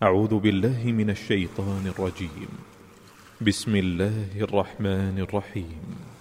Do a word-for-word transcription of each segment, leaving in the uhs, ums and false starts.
أعوذ بالله من الشيطان الرجيم. بسم الله الرحمن الرحيم.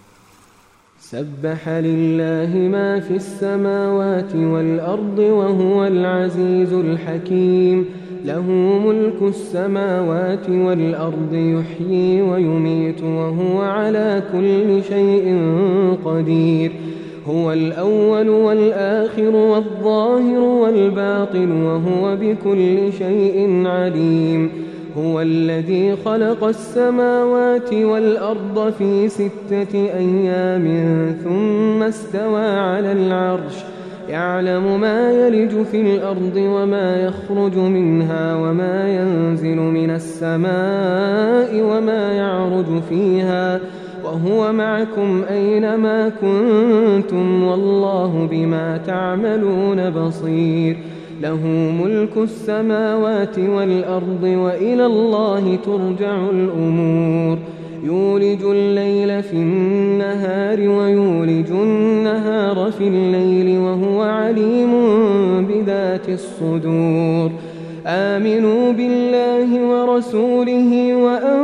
سبح لله ما في السماوات والأرض وهو العزيز الحكيم. له ملك السماوات والأرض يحيي ويميت وهو على كل شيء قدير. هو الأول والآخر والظاهر والباطن وهو بكل شيء عليم. هو الذي خلق السماوات والأرض في ستة أيام ثم استوى على العرش يعلم ما يلج في الأرض وما يخرج منها وما ينزل من السماء وما يعرج فيها وهو معكم أينما كنتم والله بما تعملون بصير. له ملك السماوات والأرض وإلى الله ترجع الأمور. يولج الليل في النهار ويولج النهار في الليل وهو عليم بذات الصدور. آمنوا بالله ورسوله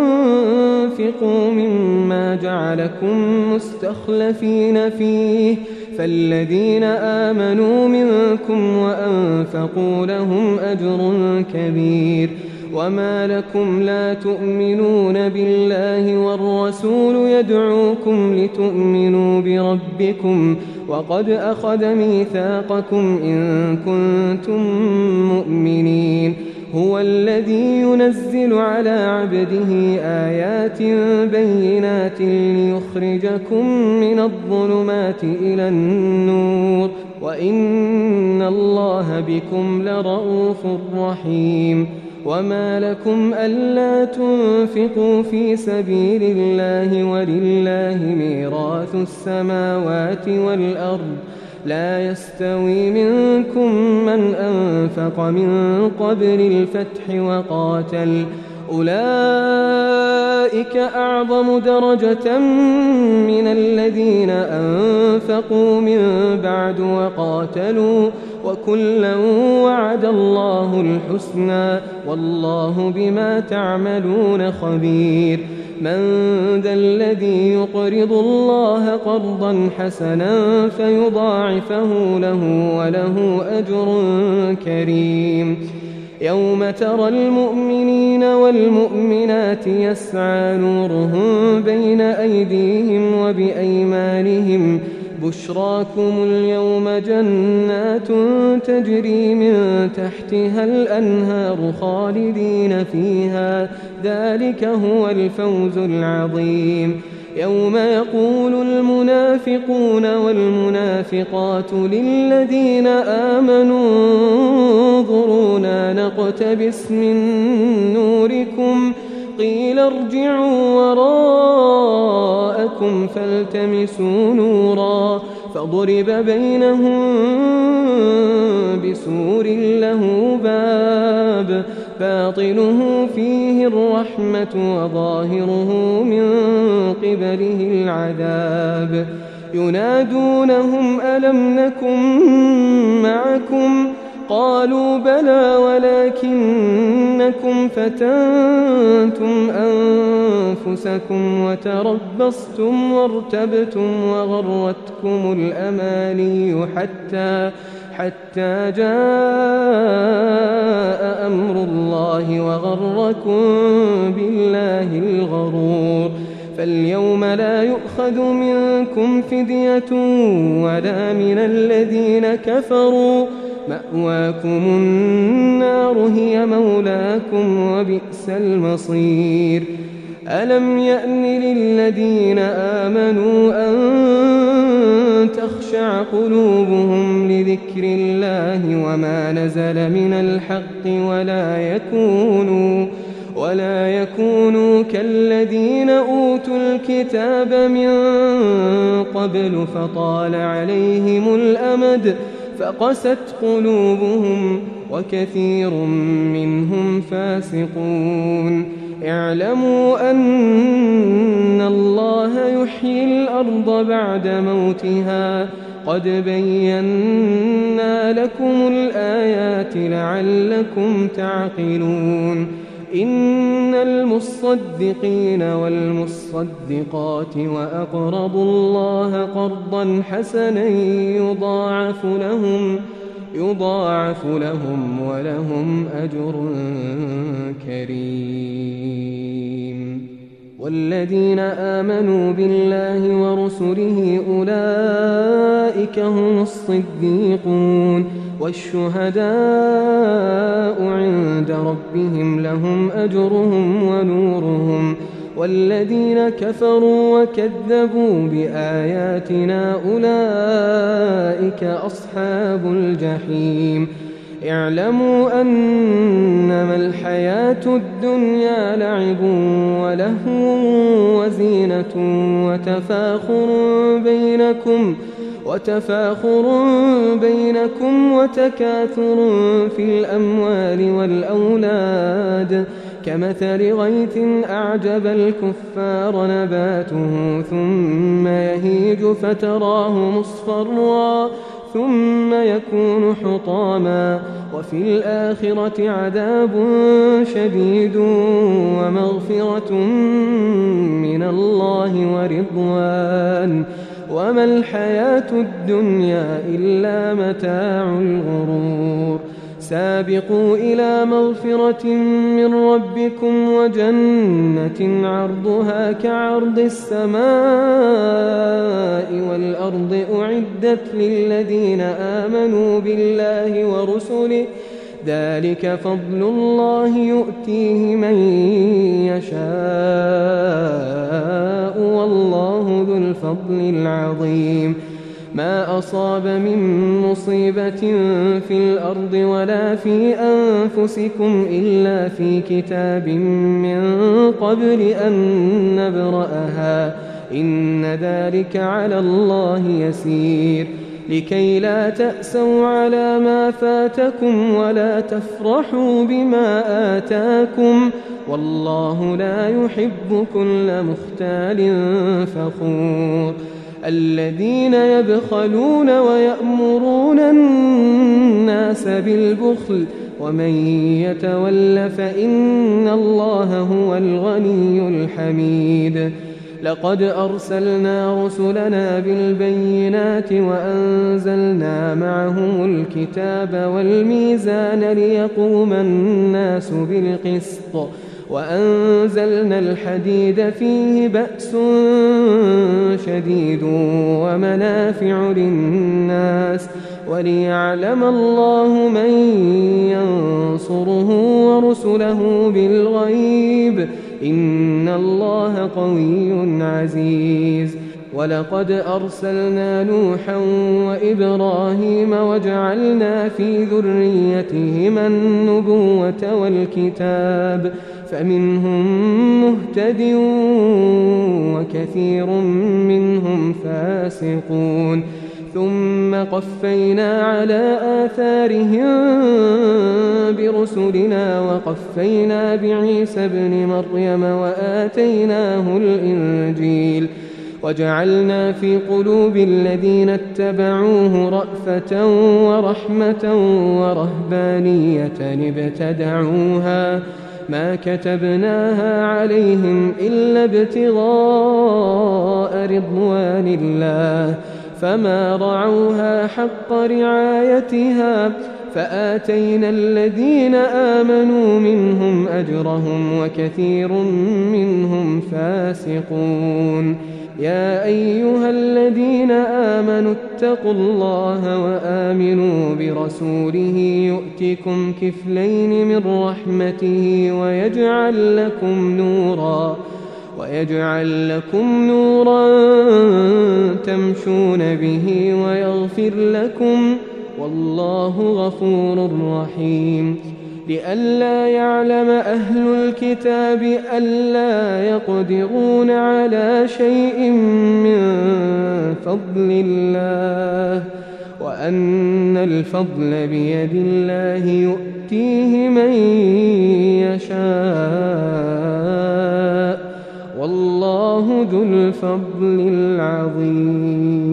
وأنفقوا مما جعلكم مستخلفين فيه فالذين آمنوا منكم وأنفقوا لهم أجر كبير. وما لكم لا تؤمنون بالله والرسول يدعوكم لتؤمنوا بربكم وقد أخذ ميثاقكم إن كنتم مؤمنين. هو الذي ينزل على عبده آيات بينات ليخرجكم من الظلمات إلى النور وإن الله بكم لرءوف رحيم. وما لكم ألا تنفقوا في سبيل الله ولله ميراث السماوات والأرض لا يستوي منكم من أنفق من قبل الفتح وقاتل أولئك أعظم درجة من الذين أنفقوا من بعد وقاتلوا وكلا وعد الله الحسنى والله بما تعملون خبير. من ذا الذي يقرض الله قرضا حسنا فيضاعفه له وله أجر كريم. يوم ترى المؤمنين والمؤمنات يسعى نورهم بين أيديهم وبأيمانهم بشراكم اليوم جنات تجري من تحتها الأنهار خالدين فيها ذلك هو الفوز العظيم. يوم يقول المنافقون والمنافقات للذين آمنوا انظرونا نقتبس من نوركم قيل ارجعوا وراءكم فالتمسوا نورا فضرب بينهم بسور له باب باطنه فيه الرحمة وظاهره من قبله العذاب. ينادونهم ألم نكن معكم قالوا بلى ولكنكم فتنتم أنفسكم وتربصتم وارتبتم وغرتكم الأماني حتى حتى جاء أمر الله وغركم بالله الغرور. فاليوم لا يؤخذ منكم فدية ولا من الذين كفروا مأواكم النار هي مولاكم وبئس المصير. ألم يأن للذين آمنوا أن تخشع قلوبهم لذكر الله وما نزل من الحق ولا يكونوا ولا يكونوا كالذين أوتوا الكتاب من قبل فطال عليهم الأمد فقست قلوبهم وكثير منهم فاسقون. اعلموا أن الله يحيي الأرض بعد موتها قد بينا لكم الآيات لعلكم تعقلون إن المصدقين والمصدقات وأقرضوا الله قرضا حسنا يضاعف لهم يضاعف لهم ولهم أجر كريم والذين آمنوا بالله ورسله أولئك هم الصديقون والشهداء عند ربهم لهم أجرهم ونورهم والذين كفروا وكذبوا بآياتنا أولئك أصحاب الجحيم اعلموا أنما الحياة الدنيا لعب ولهو وزينة وتفاخر بينكم وتفاخر بينكم وتكاثر في الأموال والأولاد كمثل غيث أعجب الكفار نباته ثم يهيج فتراه مصفرا ثم يكون حطاما وفي الآخرة عذاب شديد ومغفرة من الله ورضوان وما الحياة الدنيا إلا متاع الغرور سابقوا إلى مغفرة من ربكم وجنة عرضها كعرض السماء والأرض أعدت للذين آمنوا بالله ورسله ذلك فضل الله يؤتيه من يشاء والله ذو الفضل العظيم ما أصاب من مصيبة في الأرض ولا في أنفسكم إلا في كتاب من قبل أن نبرأها إن ذلك على الله يسير لكي لا تأسوا على ما فاتكم ولا تفرحوا بما آتاكم والله لا يحب كل مختال فخور الذين يبخلون ويأمرون الناس بالبخل ومن يتول فإن الله هو الغني الحميد لقد أرسلنا رسلنا بالبينات وأنزلنا معهم الكتاب والميزان ليقوم الناس بالقسط وأنزلنا الحديد فيه بأس شديد ومنافع للناس وليعلم الله من ينصره ورسله بالغيب إن الله قوي عزيز ولقد أرسلنا نوحا وإبراهيم وجعلنا في ذريتهما النبوة والكتاب فمنهم مهتد وكثير منهم فاسقون ثم قفينا على آثارهم برسلنا وقفينا بعيسى ابن مريم وآتيناه الإنجيل وجعلنا في قلوب الذين اتبعوه رأفة ورحمة ورهبانية ابتدعوها ما كتبناها عليهم إلا ابتغاء رضوان الله فما رعوها حق رعايتها فآتينا الذين آمنوا منهم أجرهم وكثير منهم فاسقون يا أيها الذين آمنوا اتقوا الله وآمنوا برسوله يؤتكم كفلين من رحمته ويجعل لكم نورا ويجعل لكم نورا تمشون به ويغفر لكم والله غفور رحيم لئلا يعلم أهل الكتاب ألا يقدرون على شيء من فضل الله وأن الفضل بيد الله يؤتيه من يشاء والله ذو الفضل العظيم